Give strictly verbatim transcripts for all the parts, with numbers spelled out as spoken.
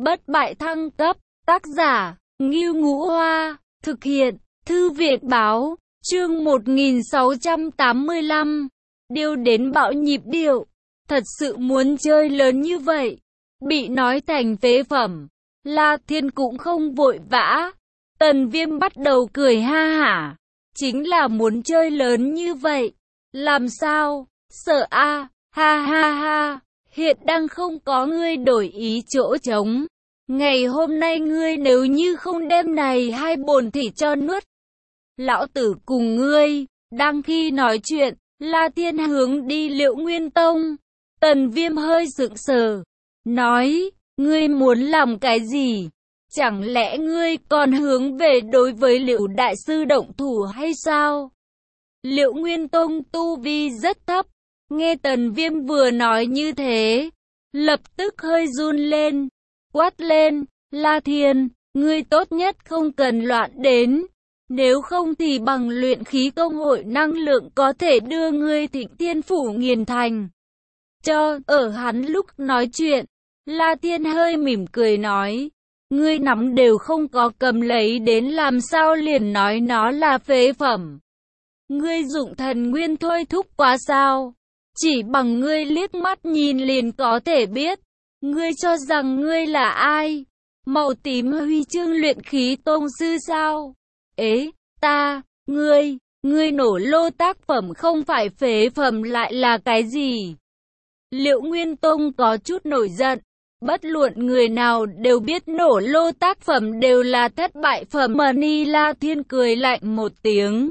Bất bại thăng cấp, tác giả, Ngưu Ngũ Hoa, thực hiện, Thư viện Báo, chương một nghìn sáu trăm tám mươi lăm, điêu đến bạo nhịp điệu, thật sự muốn chơi lớn như vậy, bị nói thành phế phẩm, La Thiên cũng không vội vã, Tần Viêm bắt đầu cười ha hả, chính là muốn chơi lớn như vậy, làm sao, sợ a, à, ha ha ha. Hiện đang không có ngươi đổi ý chỗ trống. Ngày hôm nay ngươi nếu như không đem này hai bồn thỉ cho nuốt, lão tử cùng ngươi. Đang khi nói chuyện, La Thiên hướng đi Liệu Nguyên Tông. Tần Viêm hơi sững sờ, nói, ngươi muốn làm cái gì? Chẳng lẽ ngươi còn hướng về đối với Liệu Đại Sư động thủ hay sao? Liệu Nguyên Tông tu vi rất thấp. Nghe Tần Viêm vừa nói như thế, lập tức hơi run lên, quát lên, La Thiên, ngươi tốt nhất không cần loạn đến, nếu không thì bằng luyện khí công hội năng lượng có thể đưa ngươi Thịnh Thiên Phủ nghiền thành. Cho, ở hắn lúc nói chuyện, La Thiên hơi mỉm cười nói, ngươi nắm đều không có cầm lấy đến làm sao liền nói nó là phế phẩm. Ngươi dụng thần nguyên thôi thúc quá sao? Chỉ bằng ngươi liếc mắt nhìn liền có thể biết. Ngươi cho rằng ngươi là ai? Màu tím huy chương luyện khí tông sư sao? Ế, ta, ngươi, ngươi nổ lô tác phẩm không phải phế phẩm lại là cái gì? Liệu Nguyên Tông có chút nổi giận. Bất luận người nào đều biết nổ lô tác phẩm đều là thất bại phẩm. Mani La Thiên cười lạnh một tiếng.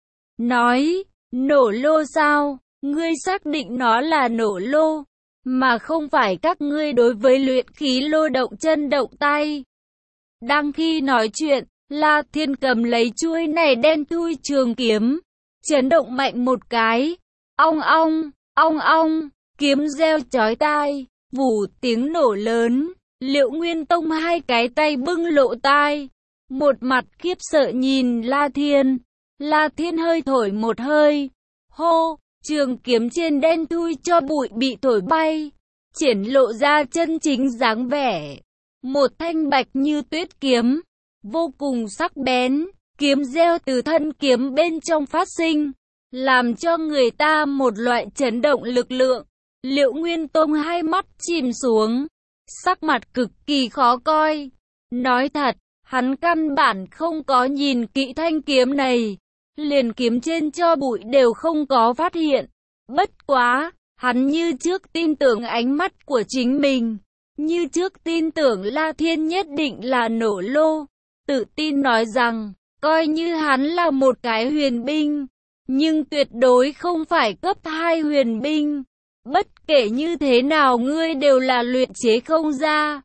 Nói, nổ lô sao? Ngươi xác định nó là nổ lô, mà không phải các ngươi đối với luyện khí lô động chân động tay. Đang khi nói chuyện, La Thiên cầm lấy chuôi này đen thui trường kiếm, chấn động mạnh một cái. Ong ong, ong ong, kiếm reo chói tai, vù tiếng nổ lớn. Liệu Nguyên Tông hai cái tay bưng lộ tai, một mặt khiếp sợ nhìn La Thiên. La Thiên hơi thổi một hơi, hô. Trường kiếm trên đen thui cho bụi bị thổi bay, triển lộ ra chân chính dáng vẻ. Một thanh bạch như tuyết kiếm, vô cùng sắc bén, kiếm reo từ thân kiếm bên trong phát sinh, làm cho người ta một loại chấn động lực lượng. Liệu Nguyên Tông hai mắt chìm xuống, sắc mặt cực kỳ khó coi. Nói thật, hắn căn bản không có nhìn kỹ thanh kiếm này. Liền kiếm trên cho bụi đều không có phát hiện. Bất quá, hắn như trước tin tưởng ánh mắt của chính mình. Như trước tin tưởng La Thiên nhất định là nổ lô. Tự tin nói rằng, coi như hắn là một cái huyền binh, nhưng tuyệt đối không phải cấp hai huyền binh. Bất kể như thế nào ngươi đều là luyện chế không ra.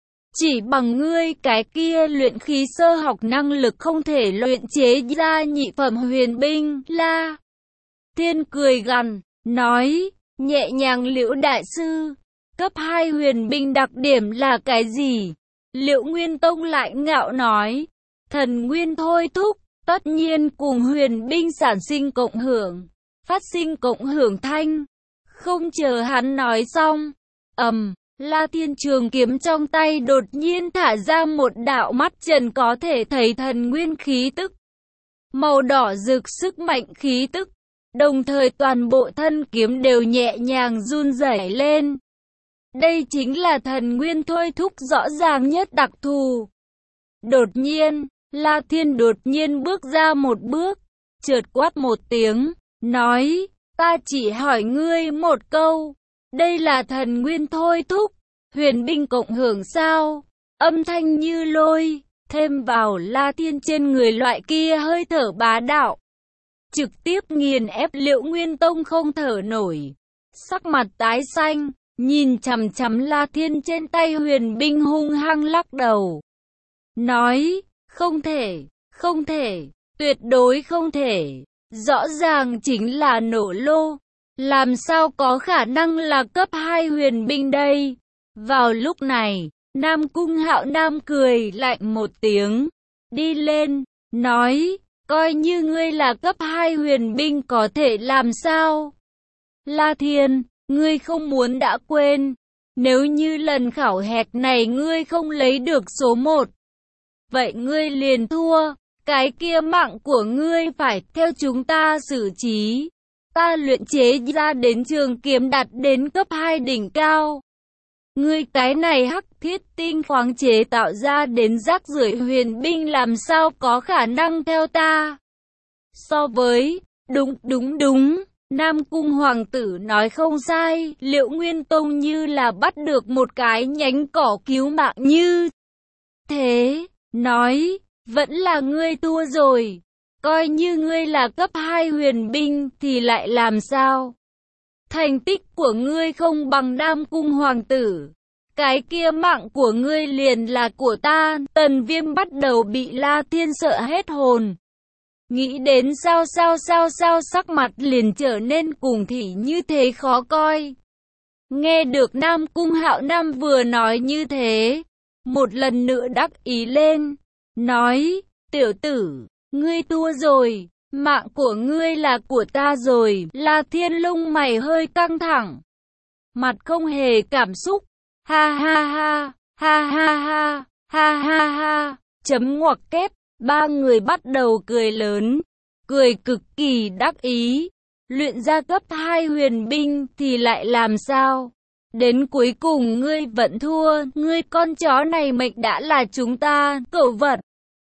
Chỉ bằng ngươi cái kia luyện khí sơ học năng lực không thể luyện chế ra nhị phẩm huyền binh. La Thiên cười gằn, nói, nhẹ nhàng Liễu Đại Sư, cấp hai huyền binh đặc điểm là cái gì? Liệu Nguyên Tông lại ngạo nói, thần nguyên thôi thúc, tất nhiên cùng huyền binh sản sinh cộng hưởng, phát sinh cộng hưởng thanh. Không chờ hắn nói xong, ầm. Um, La Thiên trường kiếm trong tay đột nhiên thả ra một đạo mắt trần có thể thấy thần nguyên khí tức. Màu đỏ rực sức mạnh khí tức. Đồng thời toàn bộ thân kiếm đều nhẹ nhàng run rẩy lên. Đây chính là thần nguyên thôi thúc rõ ràng nhất đặc thù. Đột nhiên, La Thiên đột nhiên bước ra một bước, chợt quát một tiếng, nói, ta chỉ hỏi ngươi một câu. Đây là thần nguyên thôi thúc, huyền binh cộng hưởng sao? Âm thanh như lôi, thêm vào La Thiên trên người loại kia hơi thở bá đạo. Trực tiếp nghiền ép Liệu Nguyên Tông không thở nổi. Sắc mặt tái xanh, nhìn chằm chằm La Thiên trên tay huyền binh hung hăng lắc đầu. Nói, không thể, không thể, tuyệt đối không thể. Rõ ràng chính là nổ lô. Làm sao có khả năng là cấp hai huyền binh đây? Vào lúc này, Nam Cung Hạo Nam cười lạnh một tiếng, đi lên, nói, coi như ngươi là cấp hai huyền binh có thể làm sao? La Thiên, ngươi không muốn đã quên, Nếu như lần khảo hạch này ngươi không lấy được số một, vậy ngươi liền thua. Cái kia mạng của ngươi phải theo chúng ta xử trí. Ta luyện chế ra đến trường kiếm đạt đến cấp hai đỉnh cao. Ngươi cái này hắc thiết tinh khoáng chế tạo ra đến rác rưởi huyền binh làm sao có khả năng theo ta. So với, đúng đúng đúng, Nam Cung Hoàng tử nói không sai, Liệu Nguyên Tông như là bắt được một cái nhánh cỏ cứu mạng như thế, nói, vẫn là ngươi thua rồi, coi như ngươi là cấp hai huyền binh thì lại làm sao? Thành tích của ngươi không bằng Nam Cung Hoàng tử, cái kia mạng của ngươi liền là của ta. Tần Viêm bắt đầu bị La Thiên sợ hết hồn. Nghĩ đến sao sao sao sao sắc mặt liền trở nên cùng thị như thế khó coi. Nghe được Nam Cung Hạo Nam vừa nói như thế, một lần nữa đắc ý lên, nói, tiểu tử, ngươi thua rồi, mạng của ngươi là của ta rồi. La Thiên lông mày hơi căng thẳng, mặt không hề cảm xúc, ha ha ha, ha ha ha, ha ha ha, chấm ngoặc kép. Ba người bắt đầu cười lớn, cười cực kỳ đắc ý. Luyện ra cấp hai huyền binh thì lại làm sao? Đến cuối cùng ngươi vẫn thua, ngươi con chó này mệnh đã là chúng ta, cẩu vật.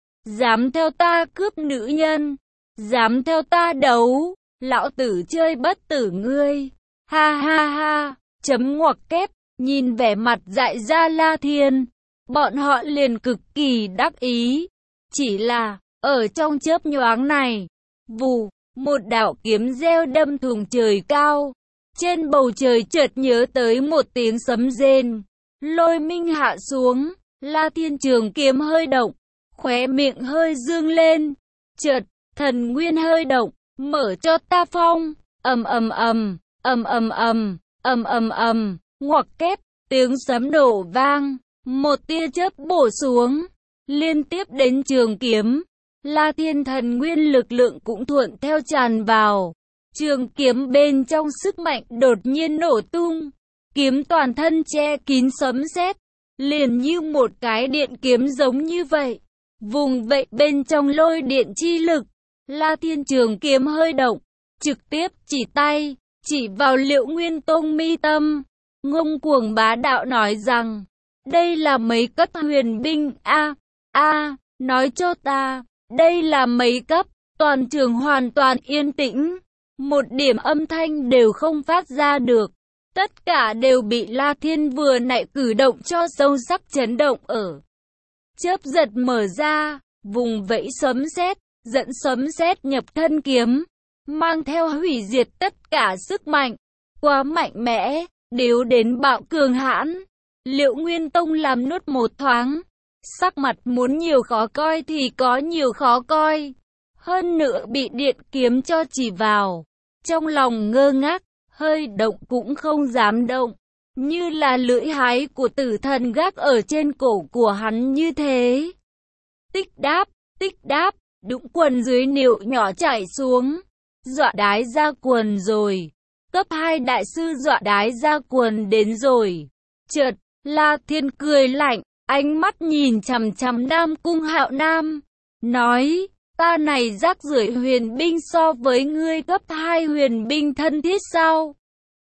Dám theo ta cướp nữ nhân, dám theo ta đấu, lão tử chơi bất tử ngươi. Ha ha ha, chấm ngoặc kép, nhìn vẻ mặt dại ra La Thiên, bọn họ liền cực kỳ đắc ý. Chỉ là, ở trong chớp nhoáng này, vù, một đạo kiếm reo đâm thùng trời cao. Trên bầu trời chợt nhớ tới một tiếng sấm rền, lôi minh hạ xuống. La Thiên trường kiếm hơi động, khóe miệng hơi dương lên. Chợt, thần nguyên hơi động, mở cho ta phong. Ầm ầm ầm, ầm ầm ầm, ầm ầm ầm, ngoặc kép, tiếng sấm nổ vang, một tia chớp bổ xuống, liên tiếp đến trường kiếm. La Thiên thần nguyên lực lượng cũng thuận theo tràn vào. Trường kiếm bên trong sức mạnh đột nhiên nổ tung. Kiếm toàn thân che kín sấm sét, liền như một cái điện kiếm giống như vậy. Vùng vậy bên trong lôi điện chi lực. La Thiên trường kiếm hơi động, trực tiếp chỉ tay, chỉ vào Liệu Nguyên Tông mi tâm. Ngông cuồng bá đạo nói rằng, đây là mấy cấp huyền binh a a nói cho ta, đây là mấy cấp. Toàn trường hoàn toàn yên tĩnh, một điểm âm thanh đều không phát ra được. Tất cả đều bị La Thiên vừa nãy cử động cho sâu sắc chấn động ở. Chớp giật mở ra, vùng vẫy sấm sét, dẫn sấm sét nhập thân kiếm, mang theo hủy diệt tất cả sức mạnh. Quá mạnh mẽ, điếu đến bạo cường hãn. Liệu Nguyên Tông làm nuốt một thoáng, sắc mặt muốn nhiều khó coi thì có nhiều khó coi. Hơn nữa bị điện kiếm cho chỉ vào, trong lòng ngơ ngác, hơi động cũng không dám động, như là lưỡi hái của tử thần gác ở trên cổ của hắn như thế. Tích đáp, tích đáp, đũng quần dưới nịu nhỏ chảy xuống, dọa đái ra quần rồi. Cấp hai đại sư dọa đái ra quần đến rồi. Chợt, La Thiên cười lạnh, ánh mắt nhìn chằm chằm Nam Cung Hạo Nam, nói, ta này rác rưởi huyền binh so với ngươi cấp hai huyền binh thân thiết sao?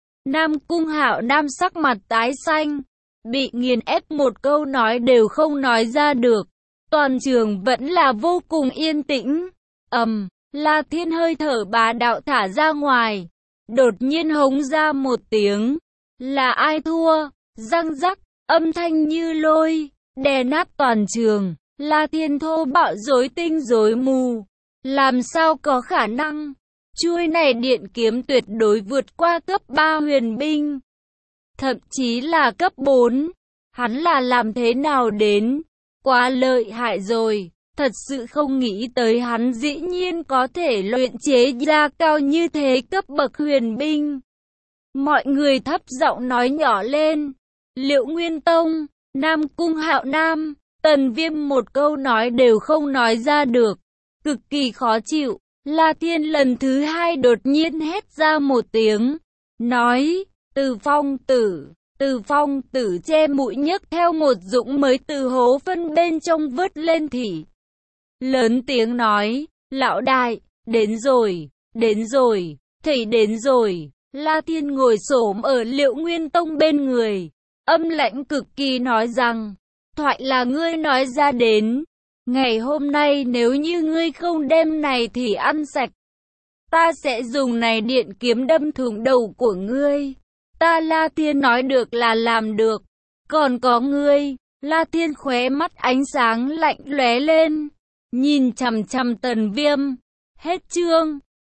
Nam Cung Hạo Nam sắc mặt tái xanh, bị nghiền ép một câu nói đều không nói ra được. Toàn trường vẫn là vô cùng yên tĩnh. Ầm, um, La Thiên hơi thở bá đạo thả ra ngoài, đột nhiên hống ra một tiếng. Là ai thua? Răng rắc, âm thanh như lôi, đè nát toàn trường. La Thiên thô bạo rối tinh rối mù, làm sao có khả năng? Chuôi này điện kiếm tuyệt đối vượt qua cấp ba huyền binh, thậm chí là cấp bốn. Hắn là làm thế nào đến? Quá lợi hại rồi, thật sự không nghĩ tới hắn dĩ nhiên có thể luyện chế ra cao như thế cấp bậc huyền binh. Mọi người thấp giọng nói nhỏ lên. Liệu Nguyên Tông, Nam Cung Hạo Nam, Tần Viêm một câu nói đều không nói ra được, cực kỳ khó chịu. La Thiên lần thứ hai đột nhiên hét ra một tiếng, nói, Từ Phong tử, Từ Phong tử che mũi nhấc theo một dũng mới từ hố phân bên trong vớt lên thì lớn tiếng nói, lão đại, đến rồi, đến rồi, thầy đến rồi. La Thiên ngồi xổm ở Liệu Nguyên Tông bên người, âm lãnh cực kỳ nói rằng, thoại là ngươi nói ra đến, ngày hôm nay nếu như ngươi không đem này thì ăn sạch, ta sẽ dùng này điện kiếm đâm thủng đầu của ngươi. Ta La Thiên nói được là làm được, còn có ngươi. La Thiên khóe mắt ánh sáng lạnh lóe lên, nhìn chằm chằm Tần Viêm. Hết chương.